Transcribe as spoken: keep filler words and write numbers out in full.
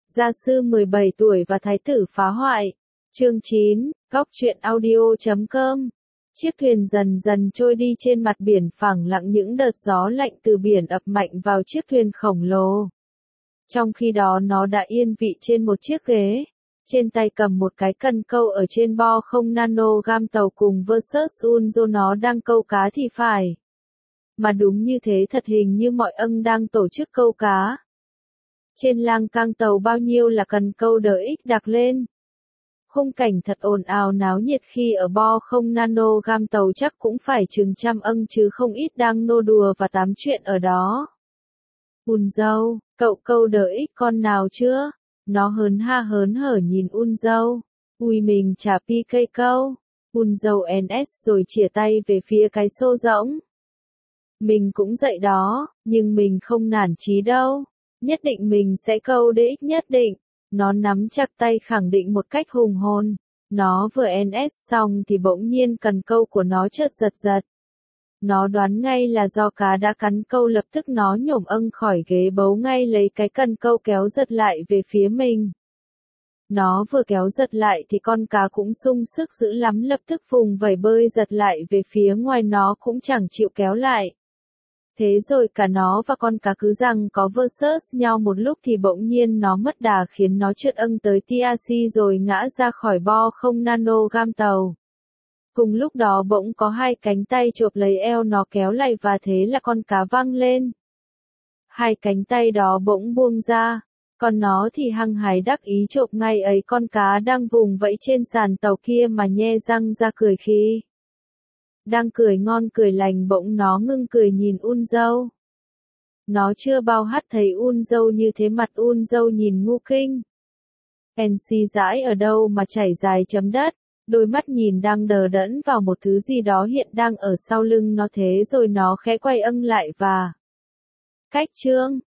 Gia sư mười bảy tuổi và thái tử phá hoại. Chương chín, góc truyện audio chấm com. Chiếc thuyền dần dần trôi đi trên mặt biển phẳng lặng, những đợt gió lạnh từ biển ập mạnh vào chiếc thuyền khổng lồ. Trong khi đó nó đã yên vị trên một chiếc ghế, trên tay cầm một cái cần câu. Ở trên bo không nano gam tàu cùng versus Unzo nó đang câu cá thì phải. Mà đúng như thế thật, hình như mọi âng đang tổ chức câu cá. Trên lang cang tàu bao nhiêu là cần câu đờ ích đặt lên. Khung cảnh thật ồn ào náo nhiệt khi ở bo không nano gam tàu, chắc cũng phải chừng trăm âng chứ không ít đang nô đùa và tám chuyện ở đó. Unzo, cậu câu đờ ích con nào chưa? Nó hớn ha hớn hở nhìn Unzo. Ui, mình chả pi cây câu. Unzo en ét rồi chìa tay về phía cái xô rỗng. Mình cũng vậy đó, nhưng mình không nản chí đâu. Nhất định mình sẽ câu đê ích nhất định. Nó nắm chặt tay khẳng định một cách hùng hồn. Nó vừa en ét xong thì bỗng nhiên cần câu của nó chợt giật giật. Nó đoán ngay là do cá đã cắn câu, lập tức nó nhổm âng khỏi ghế, bấu ngay lấy cái cần câu kéo giật lại về phía mình. Nó vừa kéo giật lại thì con cá cũng sung sức dữ lắm, lập tức vùng vẩy bơi giật lại về phía ngoài, nó cũng chẳng chịu kéo lại. Thế rồi cả nó và con cá cứ rằng có versus nhau một lúc thì bỗng nhiên nó mất đà khiến nó trượt âng tới tê rờ xê rồi ngã ra khỏi bo không nano gam tàu. Cùng lúc đó bỗng có hai cánh tay chộp lấy eo nó kéo lại và thế là con cá văng lên. Hai cánh tay đó bỗng buông ra, còn nó thì hăng hái đắc ý chộp ngay ấy con cá đang vùng vẫy trên sàn tàu kia mà nhe răng ra cười khi. Đang cười ngon cười lành bỗng nó ngưng cười nhìn Unzo. Nó chưa bao hát thấy Unzo như thế, mặt Unzo nhìn ngu kinh. en xê dãi ở đâu mà chảy dài chấm đất, đôi mắt nhìn đang đờ đẫn vào một thứ gì đó hiện đang ở sau lưng nó, thế rồi nó khẽ quay âng lại và cách chương.